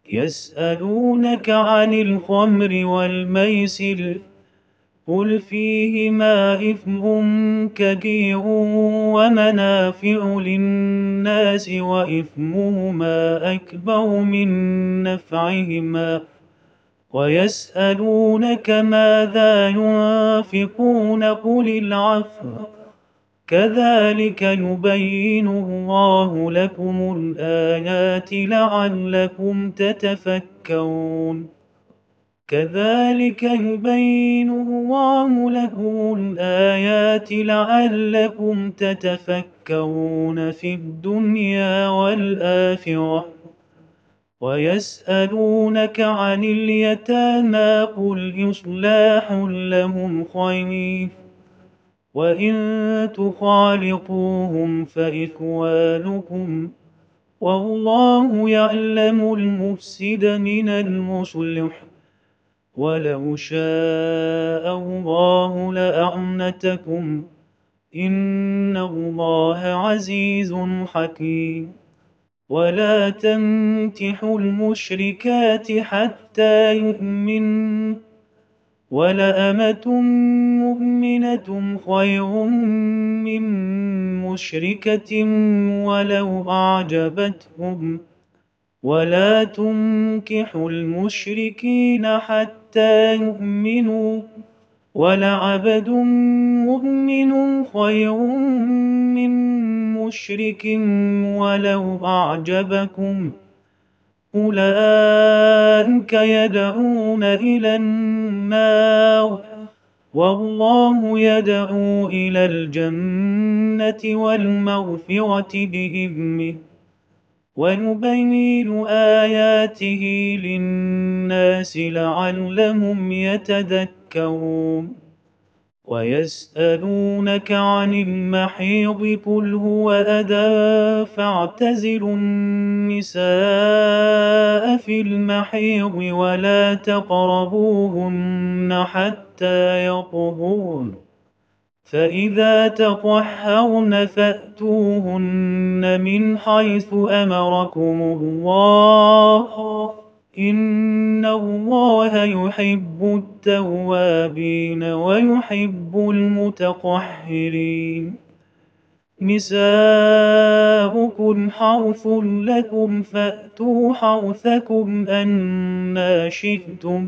يسألونك عن الخمر والميسر قل فيهما إثم كبير ومنافع للناس وإثمهما أكبر من نفعهما ويسألونك ماذا ينفقون قل العفو كذلك يبين الله لكم الآيات لعلكم تتفكرون كذلك يبين الله لكم الآيات لعلكم تتفكرون في الدنيا والآخرة ويسألونك عن اليتامى قل إصلاح لهم خير وإن تخالطوهم فإخوانكم والله يعلم المفسد من المصلح ولو شاء الله لأعنتكم إن الله عزيز حكيم ولا تنكحوا المشركات حتى يؤمنوا ولأمة مؤمنة خير من مشركة ولو أعجبتكم ولا تنكحوا المشركين حتى يؤمنوا ولعبد مؤمن خير من مشرك ولو أعجبكم أولئك يدعون إلى النار والله يدعو إلى الجنة والمغفرة بإذنه ونبين آياته للناس لعلهم يتذكرون ويسألونك عن المحيض قل هو أذى فاعتزلوا النساء في المحيض ولا تقربوهن حتى يطهرن فإذا تطهرن فأتوهن من حيث أمركم الله إن الله يحب التوابين ويحب المتطهرين نساؤكم حرث لكم فأتوا حرثكم أنى شئتم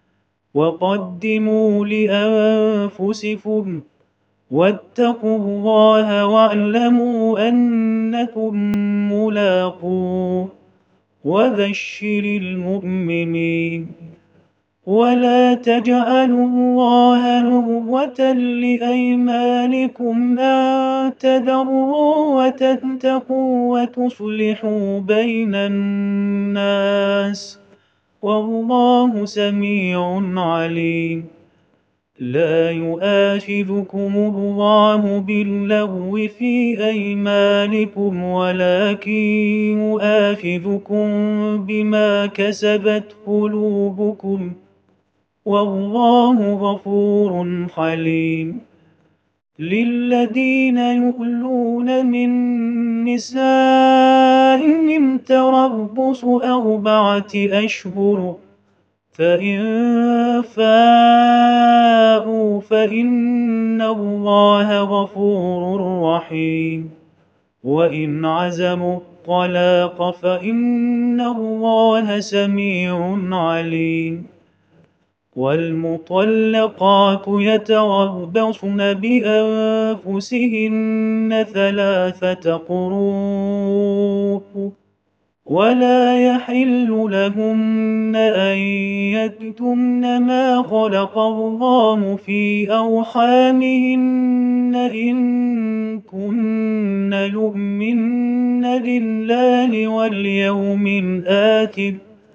وقدموا لأنفسكم واتقوا الله واعلموا أنكم ملاقوه وبشر المؤمنين ولا تجعلوا الله عرضة لأيمانكم أن تبروا وتتقوا وتصلحوا بين الناس والله سميع عليم لا يؤاخذكم الله باللغو في أيمانكم ولكن يؤاخذكم بما كسبت قلوبكم والله غفور حليم للذين يؤلون من نسائهم تربص 4 أشهر فإن فاءوا فإن الله غفور رحيم وإن عزموا الطلاق فإن الله سميع عليم والمطلقات يتربصن بأنفسهن 3 قروء ولا يحل لهن أن يكتمن ما خلق الله في أرحامهن إن كن يؤمن بالله واليوم الآخر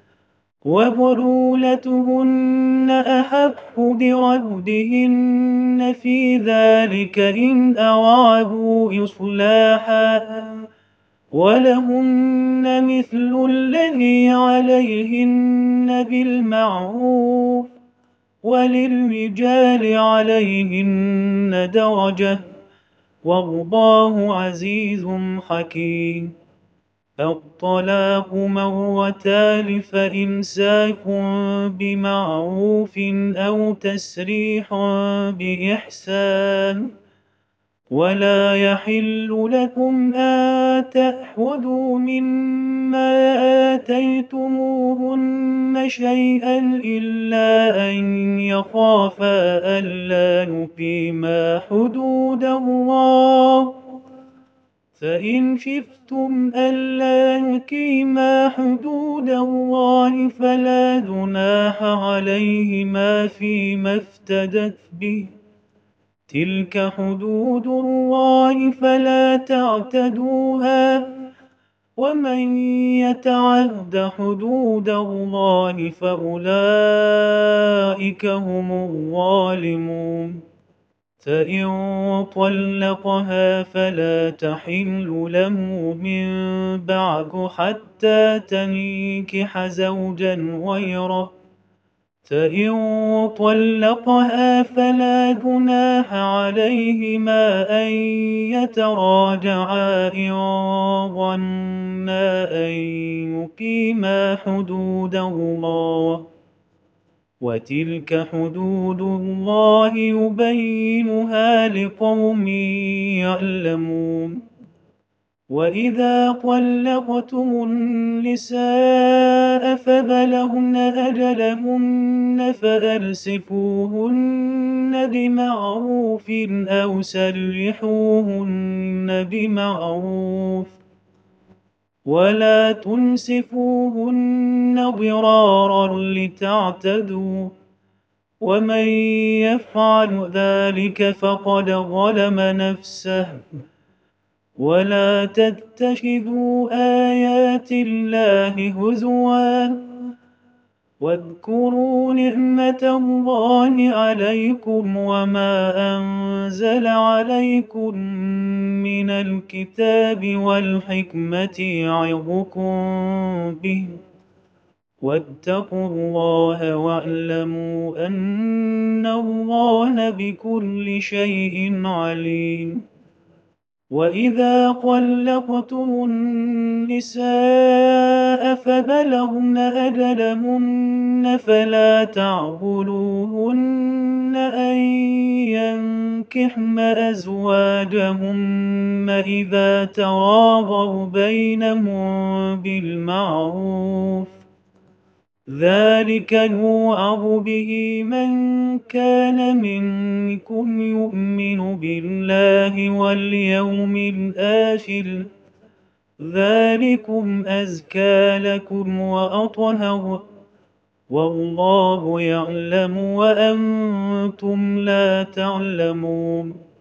وبعولتهن أحق بردهن في ذلك إن أرادوا إصلاحا ولهن مثل الذي عليهن بالمعروف وللرجال عليهن درجة والله عزيز حكيم الطلاق مرتان فإمساك بمعروف أو تسريح بإحسان ولا يحل لكم أن تأخذوا مما آتيتموهن شيئا إلا أن يخافا ألا يقيما حدود الله فإن خفتم ألا يقيما حدود الله فلا جناح عليهما فيما افتدت به تلك حدود الله فلا تعتدوها ومن يتعد حدود الله فأولئك هم الظالمون فإن طلقها فلا تحل له من بعد حتى تنكح زوجا غيره فإن طلقها فلا جناح عليهما أن يتراجعا إن ظنا أن يقيما حدود الله وتلك حدود الله يبينها لقوم يعلمون وإذا طلقتم النساء فبلغن أجلهن فأمسكوهن بمعروف أو سرحوهن بمعروف ولا تمسكوهن ضرارا لتعتدوا ومن يفعل ذلك فقد ظلم نفسه ولا تتخذوا آيات الله هزوا واذكروا نعمة الله عليكم وما أنزل عليكم من الكتاب والحكمة يعظكم به واتقوا الله واعلموا أن الله بكل شيء عليم وإذا طلقتم النساء فبلغن أجلهن فلا تعضلوهن أن ينكحن أزواجهن إذا تراضوا بينهم بالمعروف ذلك يوعظ به من كان منكم يؤمن بالله واليوم الآخر ذلكم أزكى لكم وأطهر والله يعلم وأنتم لا تعلمون